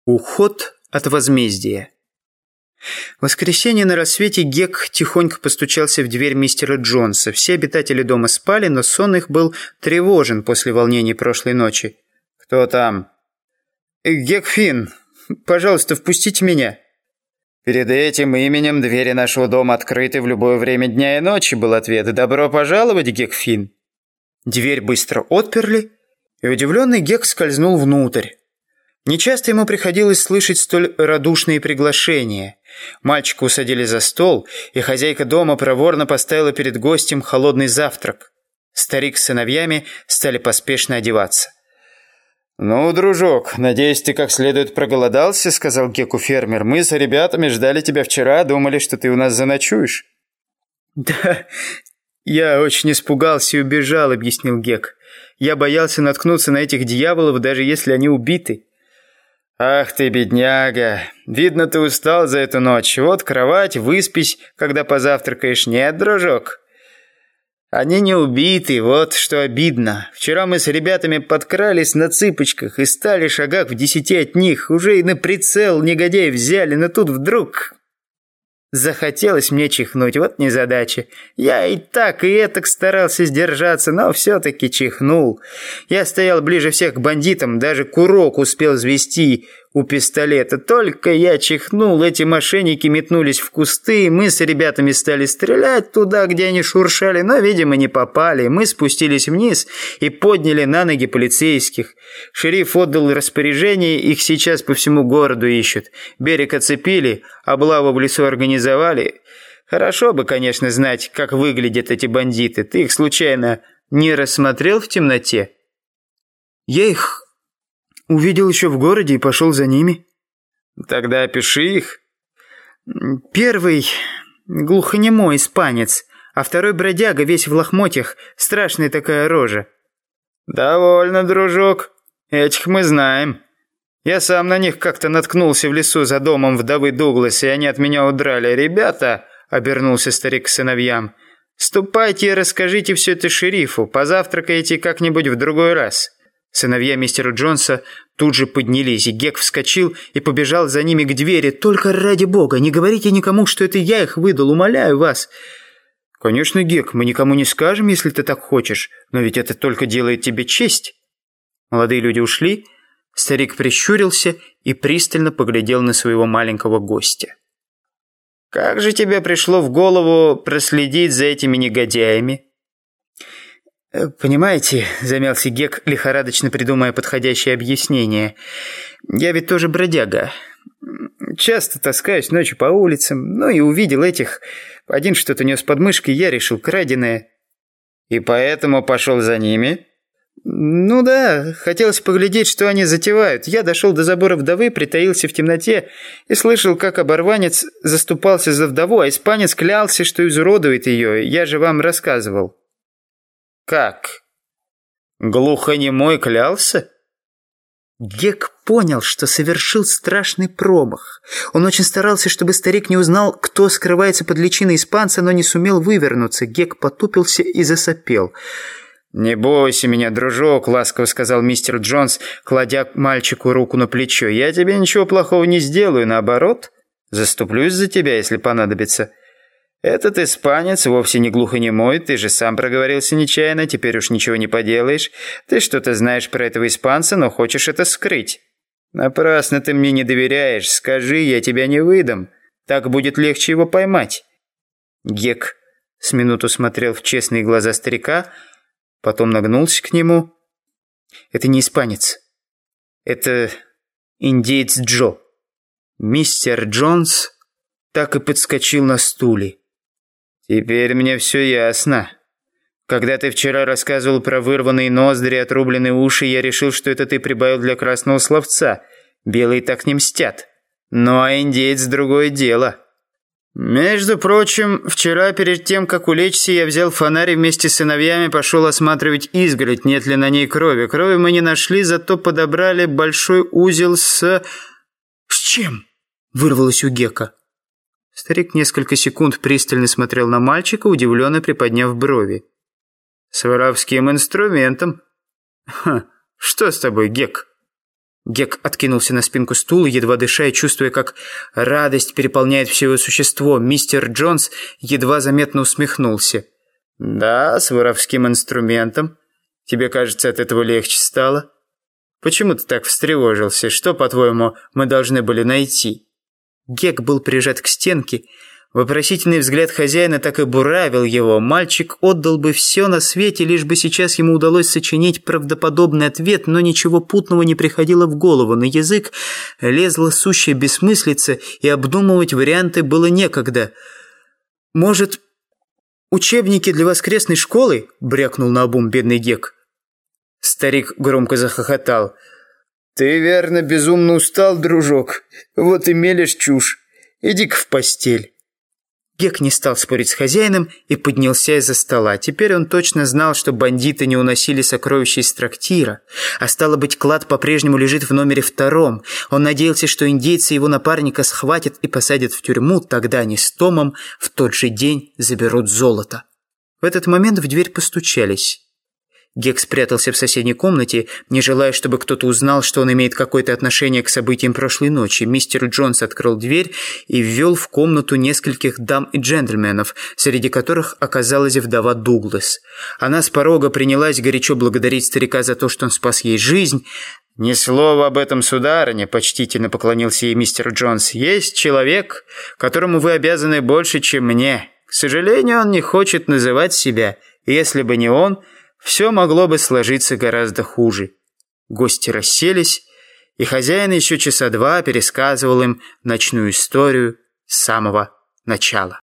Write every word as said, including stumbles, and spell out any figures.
Уход от возмездия. В воскресенье на рассвете Гек тихонько постучался в дверь мистера Джонса. Все обитатели дома спали, но сон их был тревожен после волнений прошлой ночи. «Кто там?» «Гек Финн. Пожалуйста, впустите меня». «Перед этим именем двери нашего дома открыты в любое время дня и ночи», был ответ. «Добро пожаловать, Гек Финн». Дверь быстро отперли, и удивленный Гек скользнул внутрь. Нечасто ему приходилось слышать столь радушные приглашения. Мальчика усадили за стол, и хозяйка дома проворно поставила перед гостем холодный завтрак. Старик с сыновьями стали поспешно одеваться. «Ну, дружок, надеюсь, ты как следует проголодался», — сказал Геку фермер. «Мы с ребятами ждали тебя вчера, думали, что ты у нас заночуешь». «Да, я очень испугался и убежал», — объяснил Гек. «Я боялся наткнуться на этих дьяволов, даже если они убиты». «Ах ты, бедняга! Видно, ты устал за эту ночь. Вот кровать, выспись, когда позавтракаешь. Нет, дружок?» «Они не убиты, вот что обидно. Вчера мы с ребятами подкрались на цыпочках и стали шагах в десяти от них. Уже и на прицел негодяи взяли, но тут вдруг... захотелось мне чихнуть, вот незадача. Я и так, и этак старался сдержаться, но все-таки чихнул. Я стоял ближе всех к бандитам, даже курок успел взвести у пистолета. Только я чихнул, эти мошенники метнулись в кусты, мы с ребятами стали стрелять туда, где они шуршали, но, видимо, не попали. Мы спустились вниз и подняли на ноги полицейских. Шериф отдал распоряжение, их сейчас по всему городу ищут. Берег оцепили, облаву в лесу организовали. Хорошо бы, конечно, знать, как выглядят эти бандиты. Ты их, случайно, не рассмотрел в темноте?» «Я их увидел еще в городе и пошел за ними». «Тогда опиши их». «Первый глухонемой испанец, а второй бродяга, весь в лохмотьях, страшная такая рожа». «Довольно, дружок. Этих мы знаем. Я сам на них как-то наткнулся в лесу за домом вдовы Дугласа, и они от меня удрали. Ребята», — обернулся старик к сыновьям, — «ступайте и расскажите все это шерифу. Позавтракайте как-нибудь в другой раз». Сыновья мистера Джонса тут же поднялись, и Гек вскочил и побежал за ними к двери. «Только ради бога, не говорите никому, что это я их выдал, умоляю вас». «Конечно, Гек, мы никому не скажем, если ты так хочешь, но ведь это только делает тебе честь». Молодые люди ушли, старик прищурился и пристально поглядел на своего маленького гостя. «Как же тебе пришло в голову проследить за этими негодяями?» «Понимаете», — замялся Гек, лихорадочно придумая подходящее объяснение, «я ведь тоже бродяга. Часто таскаюсь ночью по улицам, ну и увидел этих. Один что-то нес под мышкой, я решил краденое». «И поэтому пошел за ними?» «Ну да, хотелось поглядеть, что они затевают. Я дошел до забора вдовы, притаился в темноте и слышал, как оборванец заступался за вдову, а испанец клялся, что изуродует ее. Я же вам рассказывал». «Как? Глухонемой клялся?» Гек понял, что совершил страшный промах. Он очень старался, чтобы старик не узнал, кто скрывается под личиной испанца, но не сумел вывернуться. Гек потупился и засопел. «Не бойся меня, дружок», — ласково сказал мистер Джонс, кладя мальчику руку на плечо. «Я тебе ничего плохого не сделаю, наоборот, заступлюсь за тебя, если понадобится. Этот испанец вовсе не глухонемой, ты же сам проговорился нечаянно, теперь уж ничего не поделаешь. Ты что-то знаешь про этого испанца, но хочешь это скрыть. Напрасно ты мне не доверяешь, скажи, я тебя не выдам. Так будет легче его поймать». Гек с минуту смотрел в честные глаза старика, потом нагнулся к нему. «Это не испанец. Это индеец Джо». Мистер Джонс так и подскочил на стуле. «Теперь мне все ясно. Когда ты вчера рассказывал про вырванные ноздри и отрубленные уши, я решил, что это ты прибавил для красного словца. Белые так не мстят. Ну а индеец – другое дело». «Между прочим, вчера перед тем, как улечься, я взял фонарь и вместе с сыновьями пошел осматривать изгородь, нет ли на ней крови. Крови мы не нашли, зато подобрали большой узел с...» «С чем?» – вырвалось у Гека. Старик несколько секунд пристально смотрел на мальчика, удивленно приподняв брови. «С воровским инструментом». «Ха, что с тобой, Гек?» Гек откинулся на спинку стула, едва дыша и чувствуя, как радость переполняет все его существо. Мистер Джонс едва заметно усмехнулся. «Да, с воровским инструментом. Тебе, кажется, от этого легче стало? Почему ты так встревожился? Что, по-твоему, мы должны были найти?» Гек был прижат к стенке. Вопросительный взгляд хозяина так и буравил его. Мальчик отдал бы все на свете, лишь бы сейчас ему удалось сочинить правдоподобный ответ, но ничего путного не приходило в голову. На язык лезла сущая бессмыслица, и обдумывать варианты было некогда. «Может, учебники для воскресной школы?» – брякнул наобум бедный Гек. Старик громко захохотал. «Ты, верно, безумно устал, дружок. Вот и мелешь чушь. Иди-ка в постель». Гек не стал спорить с хозяином и поднялся из-за стола. Теперь он точно знал, что бандиты не уносили сокровища из трактира, а стало быть, клад по-прежнему лежит в номере втором. Он надеялся, что индейцы его напарника схватят и посадят в тюрьму, тогда они с Томом в тот же день заберут золото. В этот момент в дверь постучались. Гек спрятался в соседней комнате, не желая, чтобы кто-то узнал, что он имеет какое-то отношение к событиям прошлой ночи. Мистер Джонс открыл дверь и ввел в комнату нескольких дам и джентльменов, среди которых оказалась вдова Дуглас. Она с порога принялась горячо благодарить старика за то, что он спас ей жизнь. «Ни слова об этом, сударыня», — почтительно поклонился ей мистер Джонс. «Есть человек, которому вы обязаны больше, чем мне. К сожалению, он не хочет называть себя. Если бы не он, все могло бы сложиться гораздо хуже». Гости расселись, и хозяин еще часа два пересказывал им ночную историю с самого начала.